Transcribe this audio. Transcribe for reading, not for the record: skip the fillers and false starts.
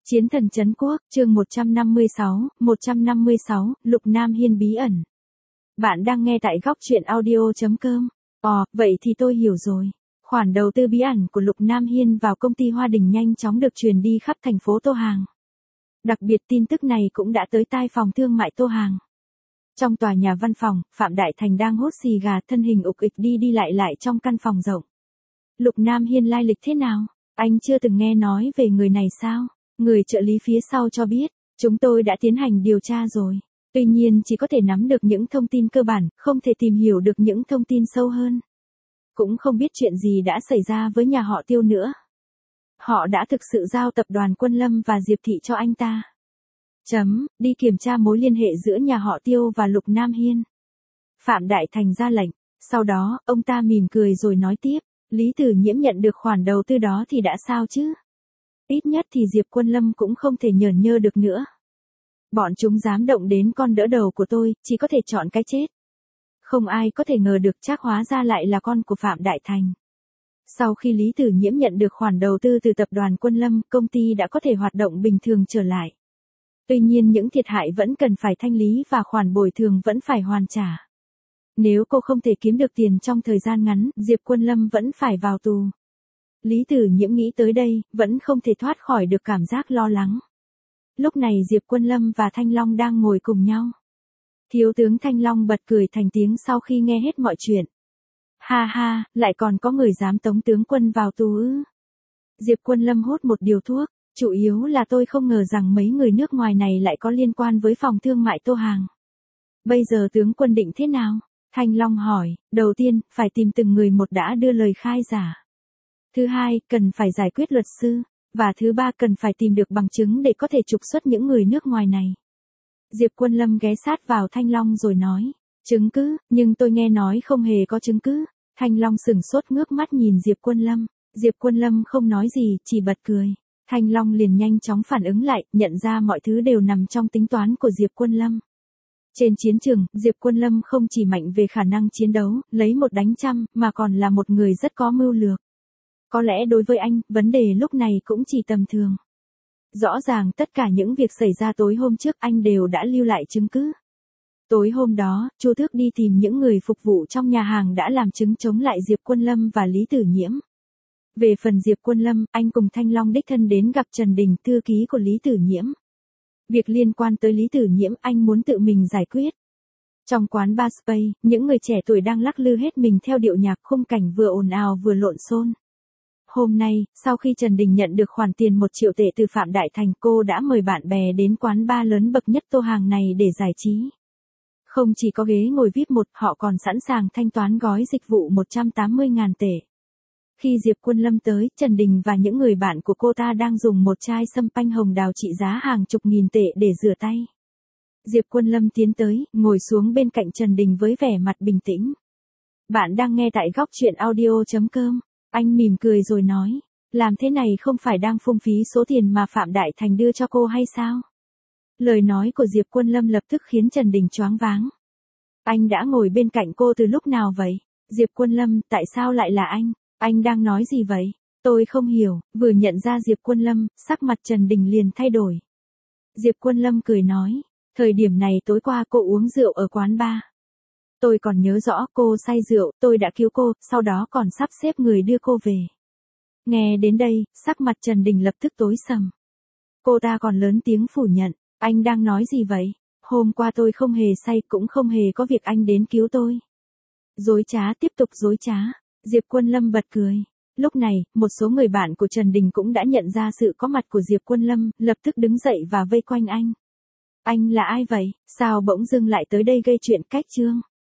Chiến thần trấn quốc, chương 156, Lục Nam Hiên bí ẩn. Bạn đang nghe tại góc truyện audio.com. Vậy thì tôi hiểu rồi. Khoản đầu tư bí ẩn của Lục Nam Hiên vào công ty Hoa Đình nhanh chóng được truyền đi khắp thành phố Tô Hàng. Đặc biệt tin tức này cũng đã tới tai phòng thương mại Tô Hàng. Trong tòa nhà văn phòng, Phạm Đại Thành đang hút xì gà, thân hình ục ịch đi lại trong căn phòng rộng. Lục Nam Hiên lai lịch thế nào? Anh chưa từng nghe nói về người này sao? Người trợ lý phía sau cho biết, chúng tôi đã tiến hành điều tra rồi. Tuy nhiên chỉ có thể nắm được những thông tin cơ bản, không thể tìm hiểu được những thông tin sâu hơn. Cũng không biết chuyện gì đã xảy ra với nhà họ Tiêu nữa. Họ đã thực sự giao tập đoàn Quân Lâm và Diệp Thị cho anh ta. Đi kiểm tra mối liên hệ giữa nhà họ Tiêu và Lục Nam Hiên. Phạm Đại Thành ra lệnh. Sau đó, ông ta mỉm cười rồi nói tiếp. Lý Tử Nhiễm nhận được khoản đầu tư đó thì đã sao chứ? Ít nhất thì Diệp Quân Lâm cũng không thể nhởn nhơ được nữa. Bọn chúng dám động đến con đỡ đầu của tôi, chỉ có thể chọn cái chết. Không ai có thể ngờ được chắc hóa ra lại là con của Phạm Đại Thành. Sau khi Lý Tử Nhiễm nhận được khoản đầu tư từ tập đoàn Quân Lâm, công ty đã có thể hoạt động bình thường trở lại. Tuy nhiên những thiệt hại vẫn cần phải thanh lý và khoản bồi thường vẫn phải hoàn trả. Nếu cô không thể kiếm được tiền trong thời gian ngắn, Diệp Quân Lâm vẫn phải vào tù. Lý Tử Nhiễm nghĩ tới đây, vẫn không thể thoát khỏi được cảm giác lo lắng. Lúc này Diệp Quân Lâm và Thanh Long đang ngồi cùng nhau. Thiếu tướng Thanh Long bật cười thành tiếng sau khi nghe hết mọi chuyện. Ha ha, lại còn có người dám tống tướng quân vào tù ư? Diệp Quân Lâm hút một điếu thuốc, chủ yếu là tôi không ngờ rằng mấy người nước ngoài này lại có liên quan với phòng thương mại Tô Hàng. Bây giờ tướng quân định thế nào? Thanh Long hỏi, đầu tiên, phải tìm từng người một đã đưa lời khai giả. Thứ hai, cần phải giải quyết luật sư. Và thứ ba, cần phải tìm được bằng chứng để có thể trục xuất những người nước ngoài này. Diệp Quân Lâm ghé sát vào Thanh Long rồi nói, chứng cứ, nhưng tôi nghe nói không hề có chứng cứ. Thanh Long sửng sốt ngước mắt nhìn Diệp Quân Lâm. Diệp Quân Lâm không nói gì, chỉ bật cười. Thanh Long liền nhanh chóng phản ứng lại, nhận ra mọi thứ đều nằm trong tính toán của Diệp Quân Lâm. Trên chiến trường, Diệp Quân Lâm không chỉ mạnh về khả năng chiến đấu, lấy một đánh trăm, mà còn là một người rất có mưu lược. Có lẽ đối với anh, vấn đề lúc này cũng chỉ tầm thường. Rõ ràng tất cả những việc xảy ra tối hôm trước anh đều đã lưu lại chứng cứ. Tối hôm đó, Chu Thước đi tìm những người phục vụ trong nhà hàng đã làm chứng chống lại Diệp Quân Lâm và Lý Tử Nhiễm. Về phần Diệp Quân Lâm, anh cùng Thanh Long đích thân đến gặp Trần Đình, thư ký của Lý Tử Nhiễm. Việc liên quan tới Lý Tử Nhiễm anh muốn tự mình giải quyết. Trong quán bar Space, những người trẻ tuổi đang lắc lư hết mình theo điệu nhạc, khung cảnh vừa ồn ào vừa lộn xộn. Hôm nay, sau khi Trần Đình nhận được khoản tiền 1 triệu tệ từ Phạm Đại Thành, cô đã mời bạn bè đến quán bar lớn bậc nhất Tô Hàng này để giải trí. Không chỉ có ghế ngồi VIP 1, họ còn sẵn sàng thanh toán gói dịch vụ 180.000 tệ. Khi Diệp Quân Lâm tới, Trần Đình và những người bạn của cô ta đang dùng một chai sâm panh hồng đào trị giá hàng chục nghìn tệ để rửa tay. Diệp Quân Lâm tiến tới, ngồi xuống bên cạnh Trần Đình với vẻ mặt bình tĩnh. Bạn đang nghe tại góc truyện audio.com. Anh mỉm cười rồi nói, làm thế này không phải đang phung phí số tiền mà Phạm Đại Thành đưa cho cô hay sao? Lời nói của Diệp Quân Lâm lập tức khiến Trần Đình choáng váng. Anh đã ngồi bên cạnh cô từ lúc nào vậy? Diệp Quân Lâm, tại sao lại là anh? Anh đang nói gì vậy? Tôi không hiểu. Vừa nhận ra Diệp Quân Lâm, sắc mặt Trần Đình liền thay đổi. Diệp Quân Lâm cười nói, thời điểm này tối qua cô uống rượu ở quán bar. Tôi còn nhớ rõ cô say rượu, tôi đã cứu cô, sau đó còn sắp xếp người đưa cô về. Nghe đến đây, sắc mặt Trần Đình lập tức tối sầm. Cô ta còn lớn tiếng phủ nhận, anh đang nói gì vậy? Hôm qua tôi không hề say, cũng không hề có việc anh đến cứu tôi. Dối trá, tiếp tục dối trá. Diệp Quân Lâm bật cười. Lúc này, một số người bạn của Trần Đình cũng đã nhận ra sự có mặt của Diệp Quân Lâm, lập tức đứng dậy và vây quanh anh. Anh là ai vậy? Sao bỗng dưng lại tới đây gây chuyện cách trương?